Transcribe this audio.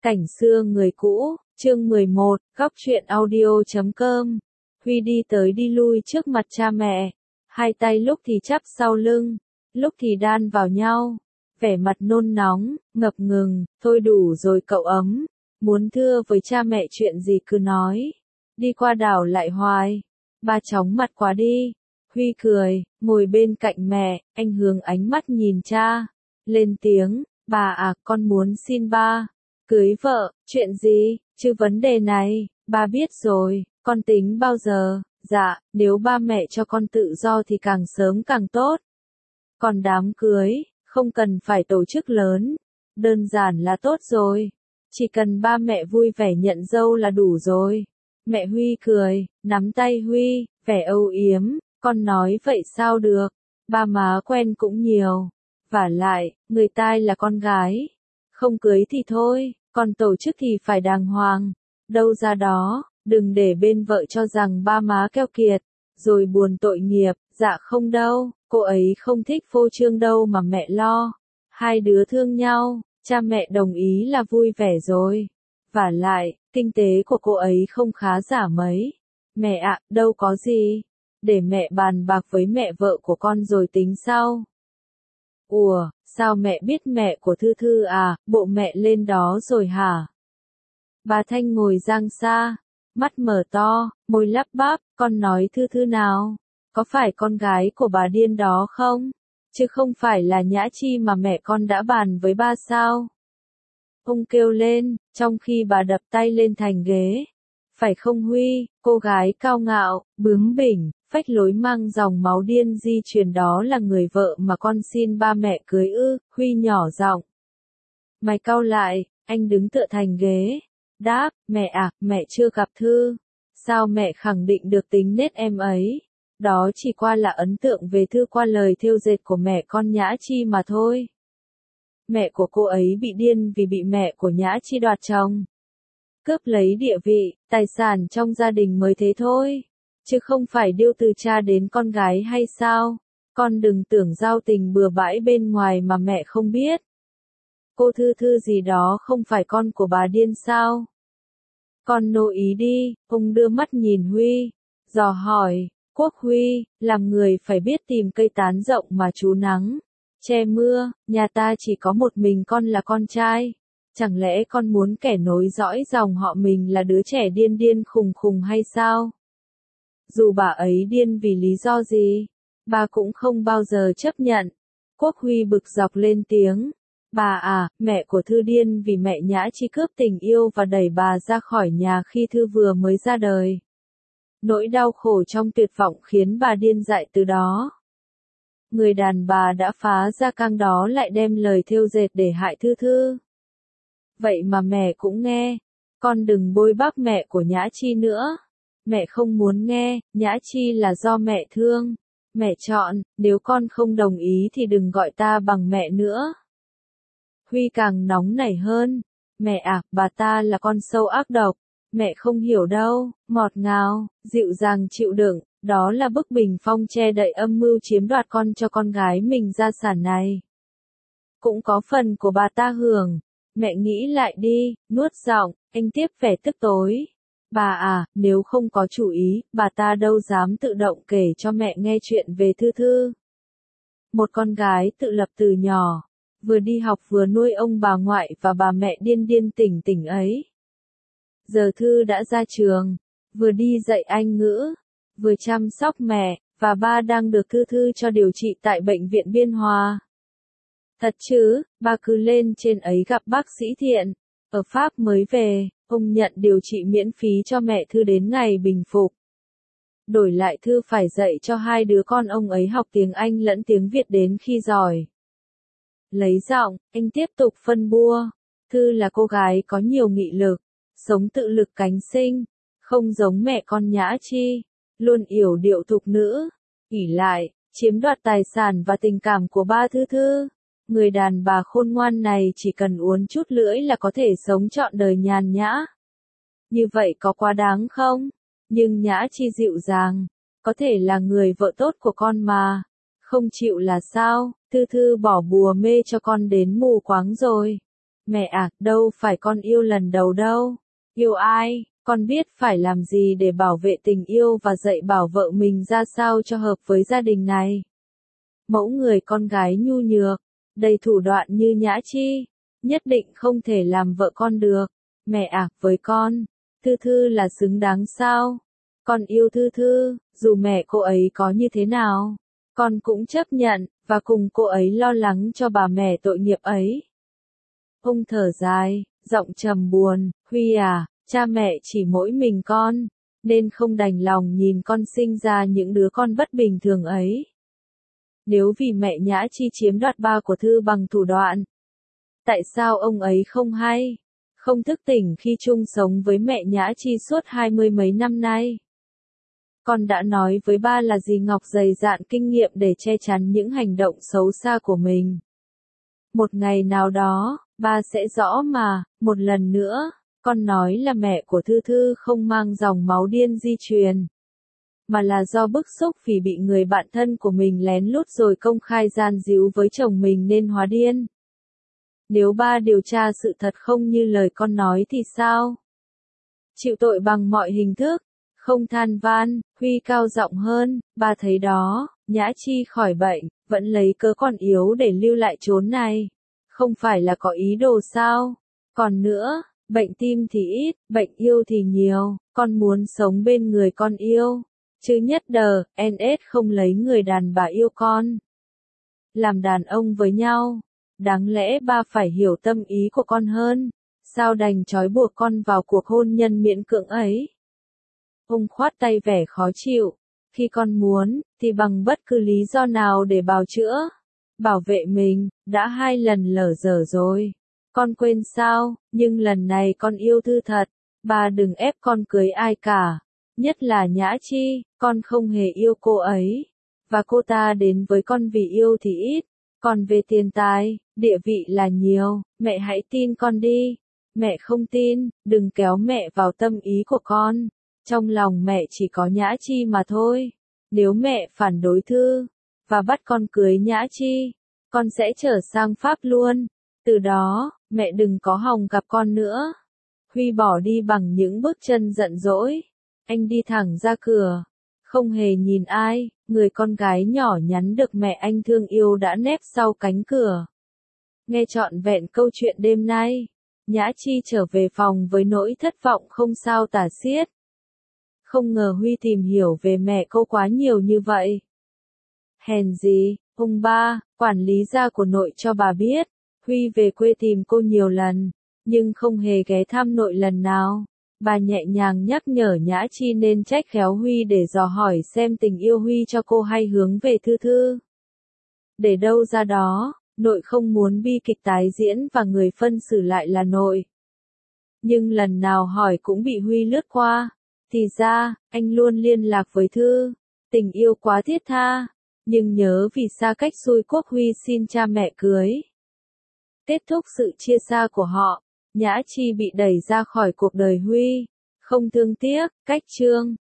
Cảnh xưa người cũ, chương 11, góc truyện audio.com. Huy đi tới đi lui trước mặt cha mẹ, hai tay lúc thì chắp sau lưng, lúc thì đan vào nhau, vẻ mặt nôn nóng, ngập ngừng, thôi đủ rồi cậu ấm, muốn thưa với cha mẹ chuyện gì cứ nói, đi qua đảo lại hoài, ba chóng mặt quá đi. Huy cười, ngồi bên cạnh mẹ, anh hướng ánh mắt nhìn cha, lên tiếng, bà à, con muốn xin ba cưới vợ. Chuyện gì, chứ vấn đề này, ba biết rồi, con tính bao giờ? Dạ, nếu ba mẹ cho con tự do thì càng sớm càng tốt. Còn đám cưới, không cần phải tổ chức lớn, đơn giản là tốt rồi. Chỉ cần ba mẹ vui vẻ nhận dâu là đủ rồi. Mẹ Huy cười, nắm tay Huy, vẻ âu yếm, con nói vậy sao được, ba má quen cũng nhiều. Vả lại, người ta là con gái, không cưới thì thôi, còn tổ chức thì phải đàng hoàng. Đâu ra đó, đừng để bên vợ cho rằng ba má keo kiệt, rồi buồn tội nghiệp. Dạ không đâu, cô ấy không thích phô trương đâu mà mẹ lo. Hai đứa thương nhau, cha mẹ đồng ý là vui vẻ rồi. Vả lại, kinh tế của cô ấy không khá giả mấy. Mẹ ạ, đâu có gì. Để mẹ bàn bạc với mẹ vợ của con rồi tính sau. Ủa, sao mẹ biết mẹ của Thư Thư à, bộ mẹ lên đó rồi hả? Bà Thanh ngồi giang xa, mắt mở to, môi lắp bắp, con nói Thư Thư nào? Có phải con gái của bà điên đó không? Chứ không phải là Nhã Chi mà mẹ con đã bàn với ba sao? Ông kêu lên, trong khi bà đập tay lên thành ghế. Phải không Huy, cô gái cao ngạo, bướng bỉnh, phách lối mang dòng máu điên di truyền đó là người vợ mà con xin ba mẹ cưới ư? Huy nhỏ giọng. Mày cau lại, anh đứng tựa thành ghế. Đáp, mẹ à, mẹ chưa gặp Thư. Sao mẹ khẳng định được tính nết em ấy? Đó chỉ qua là ấn tượng về Thư qua lời thêu dệt của mẹ con Nhã Chi mà thôi. Mẹ của cô ấy bị điên vì bị mẹ của Nhã Chi đoạt chồng. Cướp lấy địa vị, tài sản trong gia đình mới thế thôi. Chứ không phải điêu từ cha đến con gái hay sao? Con đừng tưởng giao tình bừa bãi bên ngoài mà mẹ không biết. Cô Thư Thư gì đó không phải con của bà điên sao? Con nô ý đi, ông đưa mắt nhìn Huy, dò hỏi, Quốc Huy, làm người phải biết tìm cây tán rộng mà trú nắng, che mưa, nhà ta chỉ có một mình con là con trai. Chẳng lẽ con muốn kẻ nối dõi dòng họ mình là đứa trẻ điên điên khùng khùng hay sao? Dù bà ấy điên vì lý do gì, bà cũng không bao giờ chấp nhận. Quốc Huy bực dọc lên tiếng. Bà à, mẹ của Thư điên vì mẹ Nhã Chi cướp tình yêu và đẩy bà ra khỏi nhà khi Thư vừa mới ra đời. Nỗi đau khổ trong tuyệt vọng khiến bà điên dại từ đó. Người đàn bà đã phá ra căng đó lại đem lời thêu dệt để hại Thư Thư. Vậy mà mẹ cũng nghe. Con đừng bôi bác mẹ của Nhã Chi nữa. Mẹ không muốn nghe, Nhã Chi là do mẹ thương. Mẹ chọn, nếu con không đồng ý thì đừng gọi ta bằng mẹ nữa. Huy càng nóng nảy hơn. Mẹ à, bà ta là con sâu ác độc. Mẹ không hiểu đâu, ngọt ngào, dịu dàng chịu đựng, đó là bức bình phong che đậy âm mưu chiếm đoạt con cho con gái mình gia sản này. Cũng có phần của bà ta hưởng. Mẹ nghĩ lại đi, nuốt giọng, anh tiếp vẻ tức tối. Bà à, nếu không có chủ ý, bà ta đâu dám tự động kể cho mẹ nghe chuyện về Thư Thư. Một con gái tự lập từ nhỏ, vừa đi học vừa nuôi ông bà ngoại và bà mẹ điên điên tỉnh tỉnh ấy. Giờ Thư đã ra trường, vừa đi dạy Anh ngữ, vừa chăm sóc mẹ, và ba đang được Thư Thư cho điều trị tại bệnh viện Biên Hòa. Thật chứ, ba cứ lên trên ấy gặp bác sĩ Thiện, ở Pháp mới về, ông nhận điều trị miễn phí cho mẹ Thư đến ngày bình phục. Đổi lại Thư phải dạy cho hai đứa con ông ấy học tiếng Anh lẫn tiếng Việt đến khi giỏi. Lấy giọng, anh tiếp tục phân bua. Thư là cô gái có nhiều nghị lực, sống tự lực cánh sinh, không giống mẹ con Nhã Chi, luôn yểu điệu thục nữ, ỷ lại, chiếm đoạt tài sản và tình cảm của ba Thư Thư. Người đàn bà khôn ngoan này chỉ cần uốn chút lưỡi là có thể sống trọn đời nhàn nhã. Như vậy có quá đáng không? Nhưng Nhã Chi dịu dàng, có thể là người vợ tốt của con mà. Không chịu là sao? Thư Thư bỏ bùa mê cho con đến mù quáng rồi. Mẹ à, đâu phải con yêu lần đầu đâu. Yêu ai, con biết phải làm gì để bảo vệ tình yêu và dạy bảo vợ mình ra sao cho hợp với gia đình này. Mẫu người con gái nhu nhược, đầy thủ đoạn như Nhã Chi, nhất định không thể làm vợ con được. Mẹ à, với con, Thư Thư là xứng đáng sao? Con yêu Thư Thư, dù mẹ cô ấy có như thế nào, con cũng chấp nhận, và cùng cô ấy lo lắng cho bà mẹ tội nghiệp ấy. Ông thở dài, giọng trầm buồn, Huy à, cha mẹ chỉ mỗi mình con, nên không đành lòng nhìn con sinh ra những đứa con bất bình thường ấy. Nếu vì mẹ Nhã Chi chiếm đoạt ba của Thư bằng thủ đoạn, tại sao ông ấy không hay, không thức tỉnh khi chung sống với mẹ Nhã Chi suốt 20 mấy năm nay? Con đã nói với ba là dì Ngọc dày dạn kinh nghiệm để che chắn những hành động xấu xa của mình. Một ngày nào đó, ba sẽ rõ mà. Một lần nữa, con nói là mẹ của Thư Thư không mang dòng máu điên di truyền, mà là do bức xúc vì bị người bạn thân của mình lén lút rồi công khai gian díu với chồng mình nên hóa điên. Nếu ba điều tra sự thật không như lời con nói thì sao? Chịu tội bằng mọi hình thức, không than van. Huy cao giọng hơn, ba thấy đó, Nhã Chi khỏi bệnh, vẫn lấy cớ còn yếu để lưu lại chốn này. Không phải là có ý đồ sao? Còn nữa, bệnh tim thì ít, bệnh yêu thì nhiều, con muốn sống bên người con yêu. Chứ nhất đờ, NS không lấy người đàn bà yêu con. Làm đàn ông với nhau, đáng lẽ ba phải hiểu tâm ý của con hơn. Sao đành trói buộc con vào cuộc hôn nhân miễn cưỡng ấy? Ông khoát tay vẻ khó chịu. Khi con muốn, thì bằng bất cứ lý do nào để bào chữa, bảo vệ mình, đã 2 lần lở dở rồi. Con quên sao, nhưng lần này con yêu Thư thật. Ba đừng ép con cưới ai cả. Nhất là Nhã Chi, con không hề yêu cô ấy. Và cô ta đến với con vì yêu thì ít. Còn về tiền tài, địa vị là nhiều, mẹ hãy tin con đi. Mẹ không tin, đừng kéo mẹ vào tâm ý của con. Trong lòng mẹ chỉ có Nhã Chi mà thôi. Nếu mẹ phản đối Thư, và bắt con cưới Nhã Chi, con sẽ trở sang Pháp luôn. Từ đó, mẹ đừng có hòng gặp con nữa. Huy bỏ đi bằng những bước chân giận dỗi. Anh đi thẳng ra cửa, không hề nhìn ai. Người con gái nhỏ nhắn được mẹ anh thương yêu đã nép sau cánh cửa. Nghe trọn vẹn câu chuyện đêm nay, Nhã Chi trở về phòng với nỗi thất vọng không sao tả xiết. Không ngờ Huy tìm hiểu về mẹ cô quá nhiều như vậy. Hèn gì, ông ba, quản lý gia của nội cho bà biết, Huy về quê tìm cô nhiều lần, nhưng không hề ghé thăm nội lần nào. Bà nhẹ nhàng nhắc nhở Nhã Chi nên trách khéo Huy để dò hỏi xem tình yêu Huy cho cô hay hướng về Thư Thư. Để đâu ra đó, nội không muốn bi kịch tái diễn và người phân xử lại là nội. Nhưng lần nào hỏi cũng bị Huy lướt qua. Thì ra, anh luôn liên lạc với Thư. Tình yêu quá thiết tha. Nhưng nhớ vì xa cách xui quốc Huy xin cha mẹ cưới. Kết thúc sự chia xa của họ, Nhã Chi bị đẩy ra khỏi cuộc đời Huy. Không thương tiếc, cách chương.